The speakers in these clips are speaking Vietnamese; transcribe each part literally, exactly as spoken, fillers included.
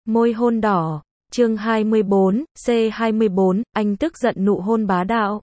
Môi hôn đỏ, chương hai mươi bốn, C hai mươi bốn, anh tức giận nụ hôn bá đạo.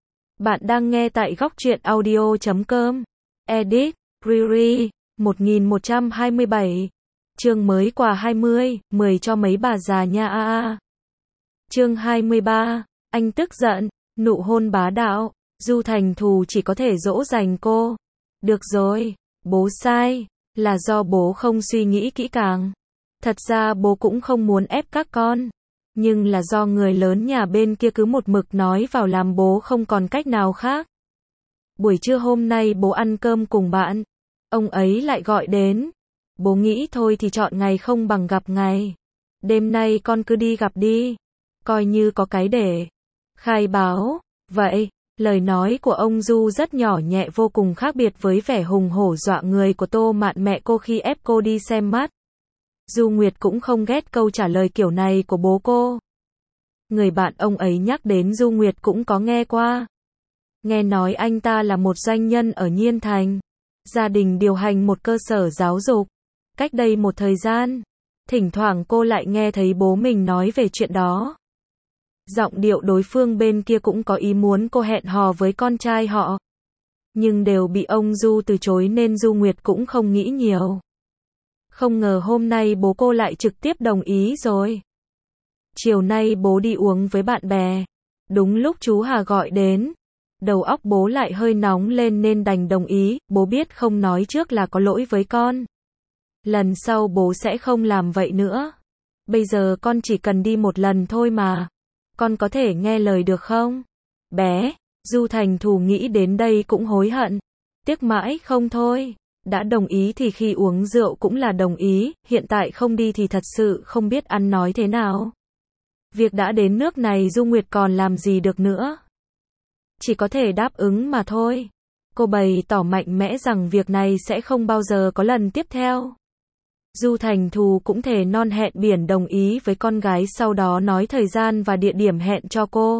Bạn đang nghe tại góc truyện audio chấm com. Edit, Riri, một nghìn một trăm hai mươi bảy. Chương mới quà hai mươi, mười cho mấy bà già nha a a. Chương hai mươi ba, anh tức giận, nụ hôn bá đạo. Du Thành Thù chỉ có thể dỗ dành cô. Được rồi, bố sai, là do bố không suy nghĩ kỹ càng. Thật ra bố cũng không muốn ép các con, nhưng là do người lớn nhà bên kia cứ một mực nói vào làm bố không còn cách nào khác. Buổi trưa hôm nay bố ăn cơm cùng bạn, ông ấy lại gọi đến. Bố nghĩ thôi thì chọn ngày không bằng gặp ngày. Đêm nay con cứ đi gặp đi, coi như có cái để khai báo. Vậy, lời nói của ông Du rất nhỏ nhẹ vô cùng khác biệt với vẻ hùng hổ dọa người của Tô Mạn mẹ cô khi ép cô đi xem mắt. Du Nguyệt cũng không ghét câu trả lời kiểu này của bố cô. Người bạn ông ấy nhắc đến Du Nguyệt cũng có nghe qua. Nghe nói anh ta là một doanh nhân ở Nhiên Thành. Gia đình điều hành một cơ sở giáo dục. Cách đây một thời gian, thỉnh thoảng cô lại nghe thấy bố mình nói về chuyện đó. Giọng điệu đối phương bên kia cũng có ý muốn cô hẹn hò với con trai họ. Nhưng đều bị ông Du từ chối nên Du Nguyệt cũng không nghĩ nhiều. Không ngờ hôm nay bố cô lại trực tiếp đồng ý rồi. Chiều nay bố đi uống với bạn bè. Đúng lúc chú Hà gọi đến. Đầu óc bố lại hơi nóng lên nên đành đồng ý. Bố biết không nói trước là có lỗi với con. Lần sau bố sẽ không làm vậy nữa. Bây giờ con chỉ cần đi một lần thôi mà. Con có thể nghe lời được không? Bé, Du Thành Thù nghĩ đến đây cũng hối hận. Tiếc mãi không thôi. Đã đồng ý thì khi uống rượu cũng là đồng ý, hiện tại không đi thì thật sự không biết ăn nói thế nào. Việc đã đến nước này Du Nguyệt còn làm gì được nữa. Chỉ có thể đáp ứng mà thôi. Cô bày tỏ mạnh mẽ rằng việc này sẽ không bao giờ có lần tiếp theo. Du Thành Thù cũng thề non hẹn biển đồng ý với con gái, sau đó nói thời gian và địa điểm hẹn cho cô.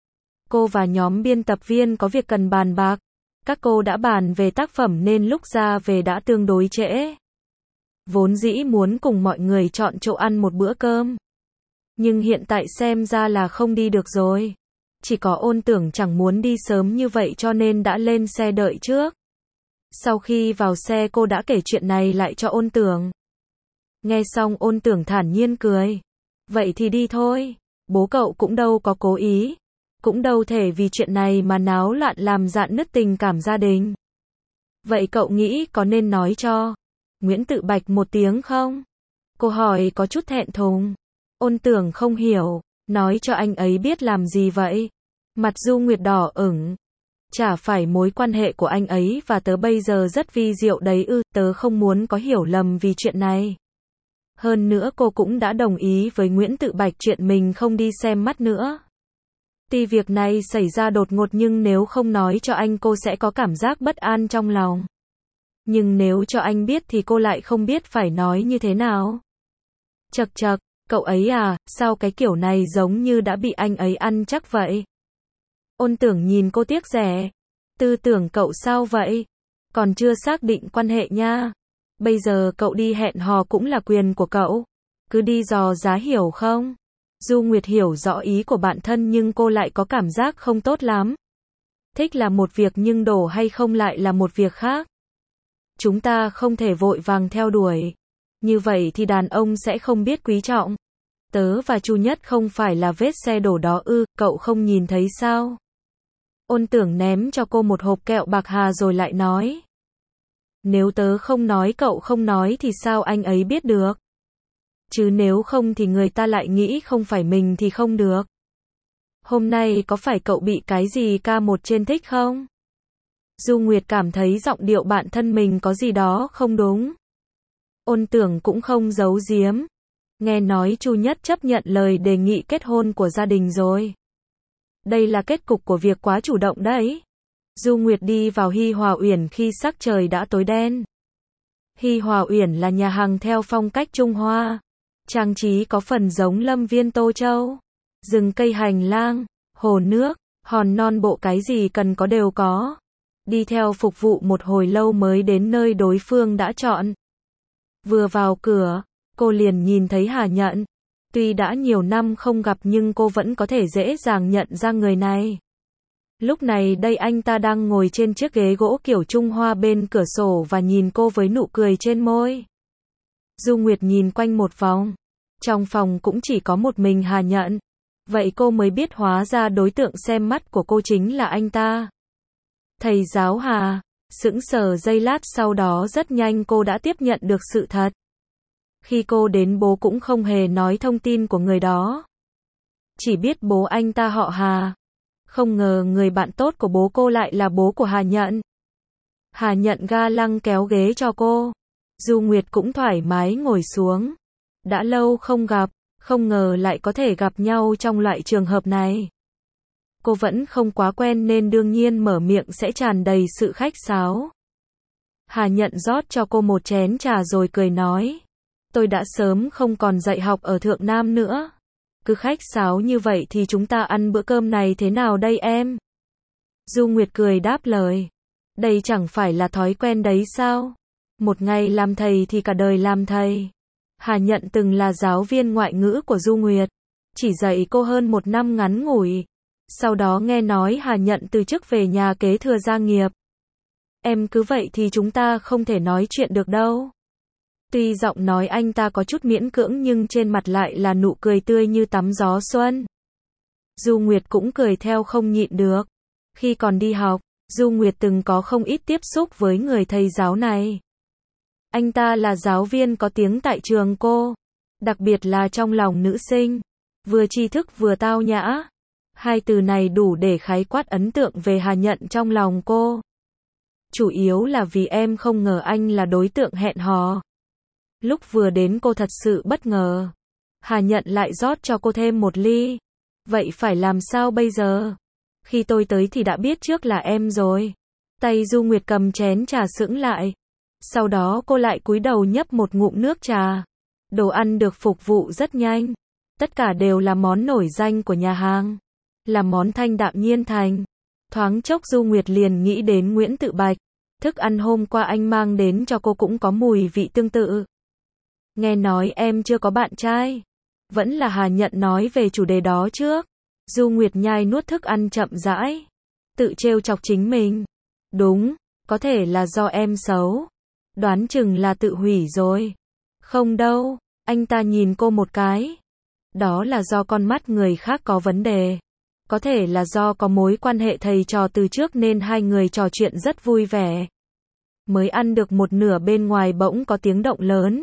Cô và nhóm biên tập viên có việc cần bàn bạc. Các cô đã bàn về tác phẩm nên lúc ra về đã tương đối trễ. Vốn dĩ muốn cùng mọi người chọn chỗ ăn một bữa cơm. Nhưng hiện tại xem ra là không đi được rồi. Chỉ có Ôn Tưởng chẳng muốn đi sớm như vậy cho nên đã lên xe đợi trước. Sau khi vào xe cô đã kể chuyện này lại cho Ôn Tưởng. Nghe xong Ôn Tưởng thản nhiên cười. Vậy thì đi thôi. Bố cậu cũng đâu có cố ý. Cũng đâu thể vì chuyện này mà náo loạn làm rạn nứt tình cảm gia đình. Vậy cậu nghĩ có nên nói cho Nguyễn Tự Bạch một tiếng không? Cô hỏi có chút thẹn thùng. Ôn Tưởng không hiểu. Nói cho anh ấy biết làm gì vậy? Mặt Du Nguyệt đỏ ửng. Chả phải mối quan hệ của anh ấy và tớ bây giờ rất vi diệu đấy ư, tớ không muốn có hiểu lầm vì chuyện này. Hơn nữa cô cũng đã đồng ý với Nguyễn Tự Bạch chuyện mình không đi xem mắt nữa. Tuy việc này xảy ra đột ngột nhưng nếu không nói cho anh cô sẽ có cảm giác bất an trong lòng. Nhưng nếu cho anh biết thì cô lại không biết phải nói như thế nào. Chậc chậc, cậu ấy à, sao cái kiểu này giống như đã bị anh ấy ăn chắc vậy? Ôn Tưởng nhìn cô tiếc rẻ. Tư tưởng cậu sao vậy? Còn chưa xác định quan hệ nha. Bây giờ cậu đi hẹn hò cũng là quyền của cậu. Cứ đi dò giá hiểu không? Du Nguyệt hiểu rõ ý của bạn thân nhưng cô lại có cảm giác không tốt lắm. Thích là một việc nhưng đổ hay không lại là một việc khác. Chúng ta không thể vội vàng theo đuổi. Như vậy thì đàn ông sẽ không biết quý trọng. Tớ và Chu Nhất không phải là vết xe đổ đó ư, cậu không nhìn thấy sao? Ôn Tưởng ném cho cô một hộp kẹo bạc hà rồi lại nói. Nếu tớ không nói cậu không nói thì sao anh ấy biết được? Chứ nếu không thì người ta lại nghĩ không phải mình thì không được. Hôm nay có phải cậu bị cái gì ca một trên thích không? Du Nguyệt cảm thấy giọng điệu bạn thân mình có gì đó không đúng. Ôn Tưởng cũng không giấu giếm. Nghe nói Chu Nhất chấp nhận lời đề nghị kết hôn của gia đình rồi. Đây là kết cục của việc quá chủ động đấy. Du Nguyệt đi vào Hi Hòa Uyển khi sắc trời đã tối đen. Hi Hòa Uyển là nhà hàng theo phong cách Trung Hoa. Trang trí có phần giống Lâm Viên Tô Châu. Rừng cây hành lang, hồ nước, hòn non bộ cái gì cần có đều có. Đi theo phục vụ một hồi lâu mới đến nơi đối phương đã chọn. Vừa vào cửa, cô liền nhìn thấy Hà Nhận. Tuy đã nhiều năm không gặp nhưng cô vẫn có thể dễ dàng nhận ra người này. Lúc này đây anh ta đang ngồi trên chiếc ghế gỗ kiểu Trung Hoa bên cửa sổ và nhìn cô với nụ cười trên môi. Du Nguyệt nhìn quanh một vòng. Trong phòng cũng chỉ có một mình Hà Nhận. Vậy cô mới biết hóa ra đối tượng xem mắt của cô chính là anh ta. Thầy giáo Hà. Sững sờ giây lát, sau đó rất nhanh cô đã tiếp nhận được sự thật. Khi cô đến bố cũng không hề nói thông tin của người đó. Chỉ biết bố anh ta họ Hà. Không ngờ người bạn tốt của bố cô lại là bố của Hà Nhận. Hà Nhận ga lăng kéo ghế cho cô. Du Nguyệt cũng thoải mái ngồi xuống. Đã lâu không gặp, không ngờ lại có thể gặp nhau trong loại trường hợp này. Cô vẫn không quá quen nên đương nhiên mở miệng sẽ tràn đầy sự khách sáo. Hà Nhận rót cho cô một chén trà rồi cười nói. Tôi đã sớm không còn dạy học ở Thượng Nam nữa. Cứ khách sáo như vậy thì chúng ta ăn bữa cơm này thế nào đây em? Du Nguyệt cười đáp lời. Đây chẳng phải là thói quen đấy sao? Một ngày làm thầy thì cả đời làm thầy. Hà Nhận từng là giáo viên ngoại ngữ của Du Nguyệt. Chỉ dạy cô hơn một năm ngắn ngủi. Sau đó nghe nói Hà Nhận từ chức về nhà kế thừa gia nghiệp. Em cứ vậy thì chúng ta không thể nói chuyện được đâu. Tuy giọng nói anh ta có chút miễn cưỡng nhưng trên mặt lại là nụ cười tươi như tắm gió xuân. Du Nguyệt cũng cười theo không nhịn được. Khi còn đi học, Du Nguyệt từng có không ít tiếp xúc với người thầy giáo này. Anh ta là giáo viên có tiếng tại trường cô. Đặc biệt là trong lòng nữ sinh. Vừa tri thức vừa tao nhã. Hai từ này đủ để khái quát ấn tượng về Hà Nhận trong lòng cô. Chủ yếu là vì em không ngờ anh là đối tượng hẹn hò. Lúc vừa đến cô thật sự bất ngờ. Hà Nhận lại rót cho cô thêm một ly. Vậy phải làm sao bây giờ? Khi tôi tới thì đã biết trước là em rồi. Tay Du Nguyệt cầm chén trà sững lại. Sau đó cô lại cúi đầu nhấp một ngụm nước trà. Đồ ăn được phục vụ rất nhanh. Tất cả đều là món nổi danh của nhà hàng. Là món thanh đạm nhiên thành. Thoáng chốc Du Nguyệt liền nghĩ đến Nguyễn Tự Bạch. Thức ăn hôm qua anh mang đến cho cô cũng có mùi vị tương tự. Nghe nói em chưa có bạn trai. Vẫn là Hà Nhận nói về chủ đề đó trước. Du Nguyệt nhai nuốt thức ăn chậm rãi. Tự trêu chọc chính mình. Đúng, có thể là do em xấu. Đoán chừng là tự hủy rồi. Không đâu, anh ta nhìn cô một cái. Đó là do con mắt người khác có vấn đề. Có thể là do có mối quan hệ thầy trò từ trước nên hai người trò chuyện rất vui vẻ. Mới ăn được một nửa bên ngoài bỗng có tiếng động lớn.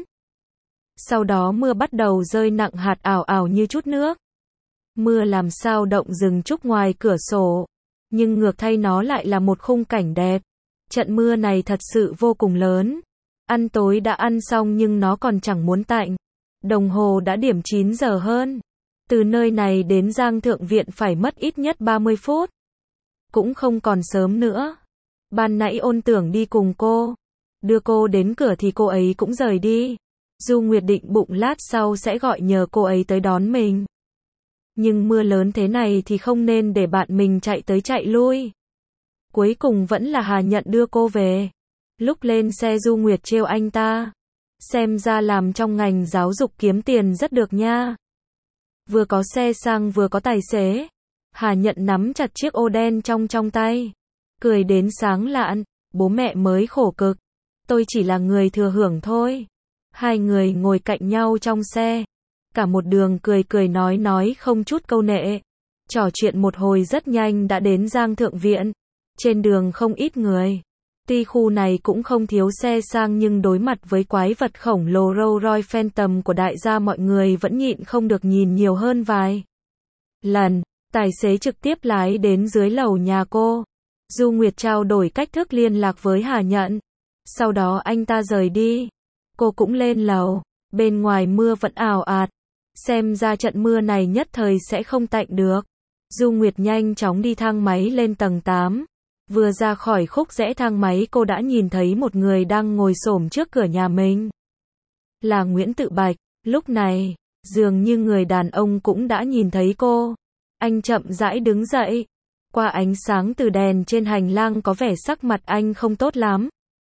Sau đó mưa bắt đầu rơi nặng hạt ảo ảo như chút nước. Mưa làm sao động rừng trúc ngoài cửa sổ. Nhưng ngược thay nó lại là một khung cảnh đẹp. Trận mưa này thật sự vô cùng lớn. Ăn tối đã ăn xong nhưng nó còn chẳng muốn tạnh. Đồng hồ đã điểm chín giờ hơn. Từ nơi này đến Giang Thượng Viện phải mất ít nhất ba mươi phút. Cũng không còn sớm nữa. Ban nãy Ôn tưởng đi cùng cô. Đưa cô đến cửa thì cô ấy cũng rời đi. Du Nguyệt định bụng lát sau sẽ gọi nhờ cô ấy tới đón mình. Nhưng mưa lớn thế này thì không nên để bạn mình chạy tới chạy lui. Cuối cùng vẫn là Hà Nhận đưa cô về. Lúc lên xe Du Nguyệt trêu anh ta. Xem ra làm trong ngành giáo dục kiếm tiền rất được nha. Vừa có xe sang vừa có tài xế. Hà Nhận nắm chặt chiếc ô đen trong trong tay. Cười đến sáng lạn. Bố mẹ mới khổ cực. Tôi chỉ là người thừa hưởng thôi. Hai người ngồi cạnh nhau trong xe. Cả một đường cười cười nói nói không chút câu nệ. Trò chuyện một hồi rất nhanh đã đến Giang Thượng Viện. Trên đường không ít người. Tuy khu này cũng không thiếu xe sang nhưng đối mặt với quái vật khổng lồ Rolls Royce Phantom của đại gia mọi người vẫn nhịn không được nhìn nhiều hơn vài lần. Tài xế trực tiếp lái đến dưới lầu nhà cô. Du Nguyệt trao đổi cách thức liên lạc với Hà Nhận. Sau đó anh ta rời đi. Cô cũng lên lầu. Bên ngoài mưa vẫn ào ạt. Xem ra trận mưa này nhất thời sẽ không tạnh được. Du Nguyệt nhanh chóng đi thang máy lên tầng tám. Vừa ra khỏi khúc rẽ thang máy cô đã nhìn thấy một người đang ngồi xổm trước cửa nhà mình. Là Nguyễn Tự Bạch. Lúc này, dường như người đàn ông cũng đã nhìn thấy cô. Anh chậm rãi đứng dậy. Qua ánh sáng từ đèn trên hành lang có vẻ sắc mặt anh không tốt lắm.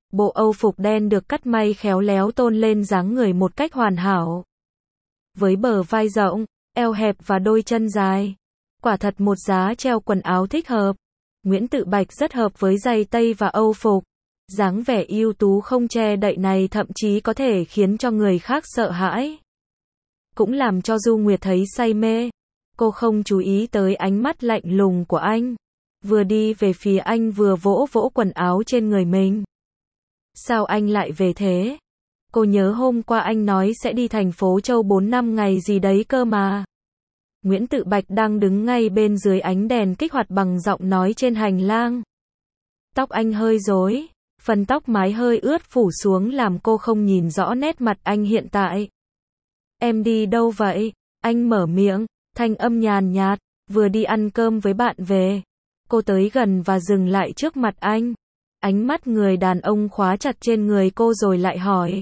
Bộ âu phục đen được cắt may khéo léo tôn lên dáng người một cách hoàn hảo. Với bờ vai rộng, eo hẹp và đôi chân dài. Quả thật một giá treo quần áo thích hợp. Nguyễn Tự Bạch rất hợp với giày tây và âu phục. Dáng vẻ ưu tú không che đậy này thậm chí có thể khiến cho người khác sợ hãi. Cũng làm cho Du Nguyệt thấy say mê. Cô không chú ý tới ánh mắt lạnh lùng của anh. Vừa đi về phía anh vừa vỗ vỗ quần áo trên người mình. Sao anh lại về thế? Cô nhớ hôm qua anh nói sẽ đi thành phố Châu bốn năm ngày gì đấy cơ mà. Nguyễn Tự Bạch đang đứng ngay bên dưới ánh đèn kích hoạt bằng giọng nói trên hành lang. Tóc anh hơi rối, phần tóc mái hơi ướt phủ xuống làm cô không nhìn rõ nét mặt anh hiện tại. Em đi đâu vậy? Anh mở miệng, thanh âm nhàn nhạt, vừa đi ăn cơm với bạn về. Cô tới gần và dừng lại trước mặt anh. Ánh mắt người đàn ông khóa chặt trên người cô rồi lại hỏi.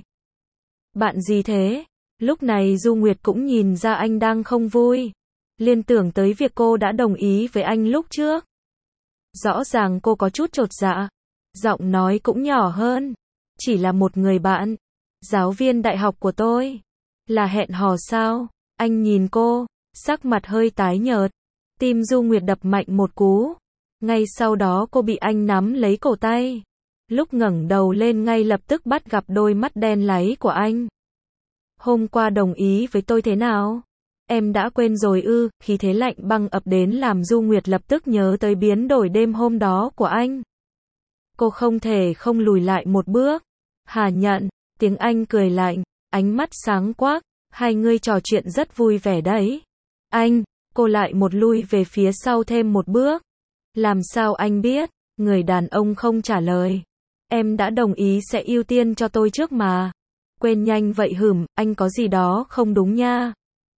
Bạn gì thế? Lúc này Du Nguyệt cũng nhìn ra anh đang không vui. Liên tưởng tới việc cô đã đồng ý với anh lúc trước. Rõ ràng cô có chút chột dạ. Giọng nói cũng nhỏ hơn. Chỉ là một người bạn. Giáo viên đại học của tôi. Là hẹn hò sao? Anh nhìn cô, sắc mặt hơi tái nhợt. Tim Du Nguyệt đập mạnh một cú. Ngay sau đó cô bị anh nắm lấy cổ tay. Lúc ngẩng đầu lên ngay lập tức bắt gặp đôi mắt đen láy của anh. Hôm qua đồng ý với tôi thế nào? Em đã quên rồi ư? Khí thế lạnh băng ập đến làm Du Nguyệt lập tức nhớ tới biến đổi đêm hôm đó của anh. Cô không thể không lùi lại một bước. Hà Nhận, tiếng anh cười lạnh, ánh mắt sáng quắc, hai người trò chuyện rất vui vẻ đấy. Anh, cô lại một lui về phía sau thêm một bước. Làm sao anh biết? Người đàn ông không trả lời. Em đã đồng ý sẽ ưu tiên cho tôi trước mà. Quên nhanh vậy hửm, anh có gì đó không đúng nha.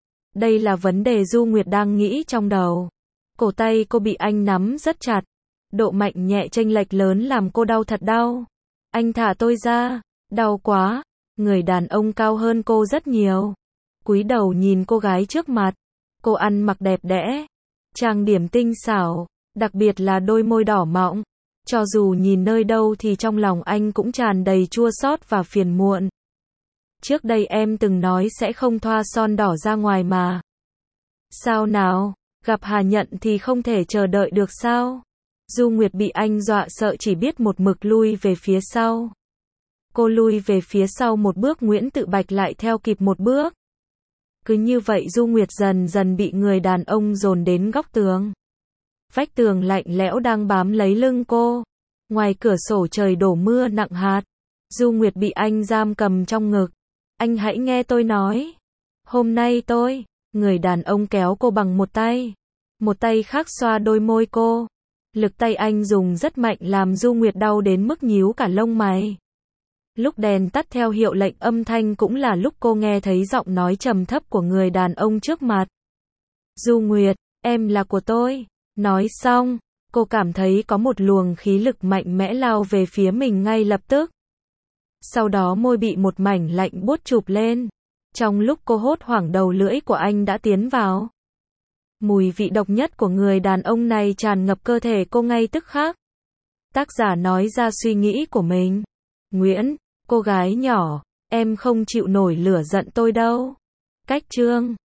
Đây là vấn đề Du Nguyệt đang nghĩ trong đầu. Cổ tay cô bị anh nắm rất chặt. Độ mạnh nhẹ chênh lệch lớn làm cô đau thật đau. Anh thả tôi ra. Đau quá. Người đàn ông cao hơn cô rất nhiều. Cúi đầu nhìn cô gái trước mặt. Cô ăn mặc đẹp đẽ. Trang điểm tinh xảo. Đặc biệt là đôi môi đỏ mọng. Cho dù nhìn nơi đâu thì trong lòng anh cũng tràn đầy chua xót và phiền muộn. Trước đây em từng nói sẽ không thoa son đỏ ra ngoài mà. Sao nào? Gặp Hà Nhận thì không thể chờ đợi được sao? Du Nguyệt bị anh dọa sợ chỉ biết một mực lui về phía sau. Cô lui về phía sau một bước, Nguyễn Tự Bạch lại theo kịp một bước. Cứ như vậy Du Nguyệt dần dần bị người đàn ông dồn đến góc tường. Vách tường lạnh lẽo đang bám lấy lưng cô. Ngoài cửa sổ trời đổ mưa nặng hạt. Du Nguyệt bị anh giam cầm trong ngực. Anh hãy nghe tôi nói. Hôm nay tôi, người đàn ông kéo cô bằng một tay. Một tay khác xoa đôi môi cô. Lực tay anh dùng rất mạnh làm Du Nguyệt đau đến mức nhíu cả lông mày. Lúc đèn tắt theo hiệu lệnh âm thanh cũng là lúc cô nghe thấy giọng nói trầm thấp của người đàn ông trước mặt. Du Nguyệt, em là của tôi. Nói xong, cô cảm thấy có một luồng khí lực mạnh mẽ lao về phía mình ngay lập tức. Sau đó môi bị một mảnh lạnh buốt chụp lên. Trong lúc cô hốt hoảng đầu lưỡi của anh đã tiến vào. Mùi vị độc nhất của người đàn ông này tràn ngập cơ thể cô ngay tức khắc. Tác giả nói ra suy nghĩ của mình. Nguyễn, cô gái nhỏ, em không chịu nổi lửa giận tôi đâu. Cách chương